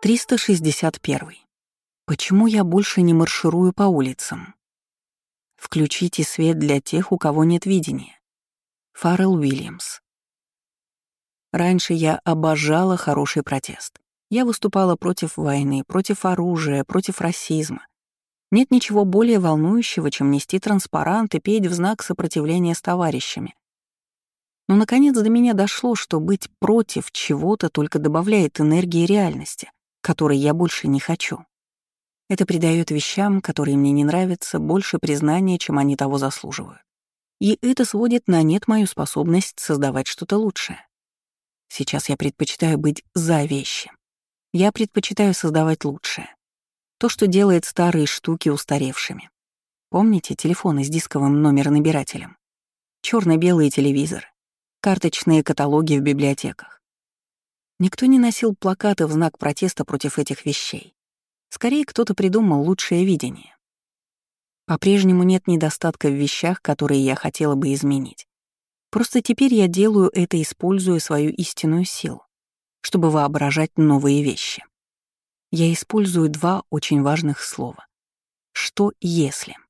361. Почему я больше не марширую по улицам? Включите свет для тех, у кого нет видения. Фаррелл Уильямс. Раньше я обожала хороший протест. Я выступала против войны, против оружия, против расизма. Нет ничего более волнующего, чем нести транспарант и петь в знак сопротивления с товарищами. Но, наконец, до меня дошло, что быть против чего-то только добавляет энергии реальности, которой я больше не хочу. Это придает вещам, которые мне не нравятся, больше признания, чем они того заслуживают. И это сводит на нет мою способность создавать что-то лучшее. Сейчас я предпочитаю быть за вещи. Я предпочитаю создавать лучшее. То, что делает старые штуки устаревшими. Помните телефоны с дисковым номеронабирателем? Черно-белые телевизоры, карточные каталоги в библиотеках. Никто не носил плакаты в знак протеста против этих вещей. Скорее, кто-то придумал лучшее видение. По-прежнему нет недостатка в вещах, которые я хотела бы изменить. Просто теперь я делаю это, используя свою истинную силу, чтобы воображать новые вещи. Я использую два очень важных слова. Что если?